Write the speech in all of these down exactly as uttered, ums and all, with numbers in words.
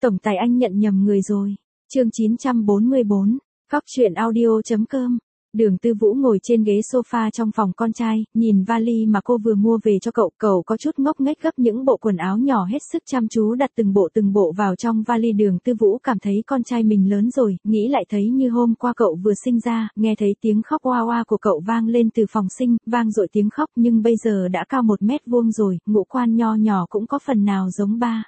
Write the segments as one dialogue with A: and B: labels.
A: Tổng tài anh nhận nhầm người rồi. Chương chín trăm bốn mươi bốn, Cóc truyện audio chấm com. Đường Tư Vũ ngồi trên ghế sofa trong phòng con trai, nhìn vali mà cô vừa mua về cho cậu, cậu có chút ngốc nghếch gấp những bộ quần áo nhỏ hết sức chăm chú đặt từng bộ từng bộ vào trong vali. Đường Tư Vũ cảm thấy con trai mình lớn rồi, nghĩ lại thấy như hôm qua cậu vừa sinh ra, nghe thấy tiếng khóc oa oa của cậu vang lên từ phòng sinh, vang dội tiếng khóc nhưng bây giờ đã cao một mét vuông rồi, ngũ quan nho nhỏ cũng có phần nào giống ba.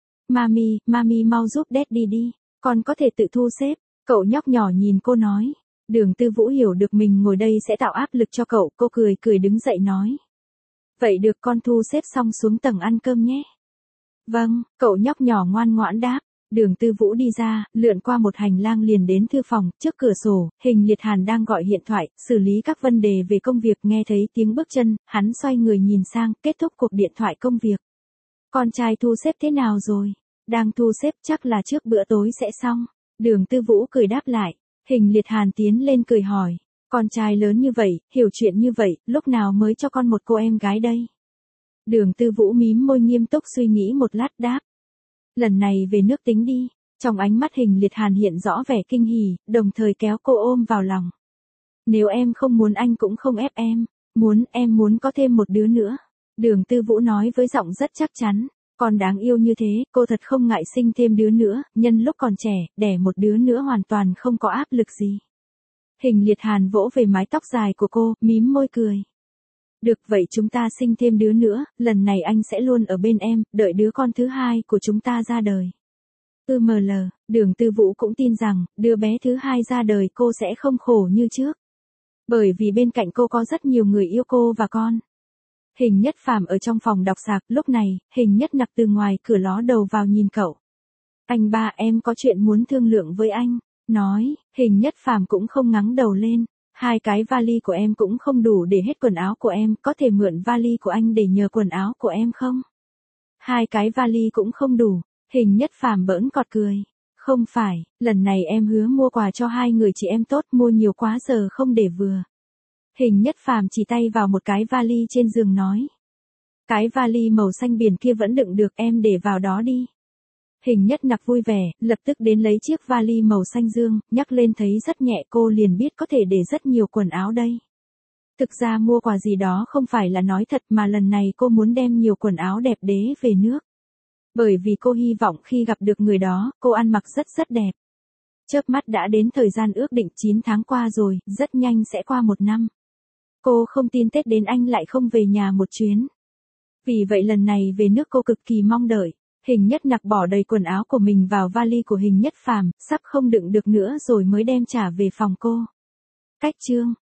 A: Mami, mami mau giúp daddy đi, con có thể tự thu xếp, cậu nhóc nhỏ nhìn cô nói. Đường Tư Vũ hiểu được mình ngồi đây sẽ tạo áp lực cho cậu, cô cười cười đứng dậy nói. Vậy được, con thu xếp xong xuống tầng ăn cơm nhé. Vâng, cậu nhóc nhỏ ngoan ngoãn đáp. Đường Tư Vũ đi ra, lượn qua một hành lang liền đến thư phòng, trước cửa sổ, Hình Liệt Hàn đang gọi điện thoại, xử lý các vấn đề về công việc. Nghe thấy tiếng bước chân, hắn xoay người nhìn sang, kết thúc cuộc điện thoại công việc. Con trai thu xếp thế nào rồi? Đang thu xếp, chắc là trước bữa tối sẽ xong. Đường Tư Vũ cười đáp lại. Hình Liệt Hàn tiến lên cười hỏi, con trai lớn như vậy, hiểu chuyện như vậy, lúc nào mới cho con một cô em gái đây? Đường Tư Vũ mím môi nghiêm túc suy nghĩ một lát đáp. Lần này về nước tính đi. Trong ánh mắt Hình Liệt Hàn hiện rõ vẻ kinh hỉ, đồng thời kéo cô ôm vào lòng. Nếu em không muốn anh cũng không ép em, muốn em muốn có thêm một đứa nữa. Đường Tư Vũ nói với giọng rất chắc chắn. Con đáng yêu như thế, cô thật không ngại sinh thêm đứa nữa, nhân lúc còn trẻ, đẻ một đứa nữa hoàn toàn không có áp lực gì. Hình Liệt Hàn vỗ về mái tóc dài của cô, mím môi cười. Được vậy chúng ta sinh thêm đứa nữa, lần này anh sẽ luôn ở bên em, đợi đứa con thứ hai của chúng ta ra đời. ư em lờ, Đường Tư Vũ cũng tin rằng, đứa bé thứ hai ra đời cô sẽ không khổ như trước. Bởi vì bên cạnh cô có rất nhiều người yêu cô và con. Hình Nhất Phàm ở trong phòng đọc sạc, lúc này, Hình Nhất Nặc từ ngoài cửa ló đầu vào nhìn cậu. Anh ba, em có chuyện muốn thương lượng với anh. Nói, Hình Nhất Phàm cũng không ngắng đầu lên. Hai cái vali của em cũng không đủ để hết quần áo của em, có thể mượn vali của anh để nhờ quần áo của em không? Hai cái vali cũng không đủ. Hình Nhất Phàm bỡn cọt cười. Không phải, lần này em hứa mua quà cho hai người chị em tốt, mua nhiều quá giờ không để vừa. Hình Nhất Phàm chỉ tay vào một cái vali trên giường nói. Cái vali màu xanh biển kia vẫn đựng được, em để vào đó đi. Hình Nhất Nặc vui vẻ, lập tức đến lấy chiếc vali màu xanh dương, nhắc lên thấy rất nhẹ, cô liền biết có thể để rất nhiều quần áo đây. Thực ra mua quà gì đó không phải là nói thật mà lần này cô muốn đem nhiều quần áo đẹp đẽ về nước. Bởi vì cô hy vọng khi gặp được người đó, cô ăn mặc rất rất đẹp. Chớp mắt đã đến thời gian ước định chín tháng qua rồi, rất nhanh sẽ qua một năm. Cô không tin Tết đến anh lại không về nhà một chuyến. Vì vậy lần này về nước cô cực kỳ mong đợi. Hình Nhất Nặc bỏ đầy quần áo của mình vào vali của Hình Nhất Phàm, sắp không đựng được nữa rồi mới đem trả về phòng cô. Cách chương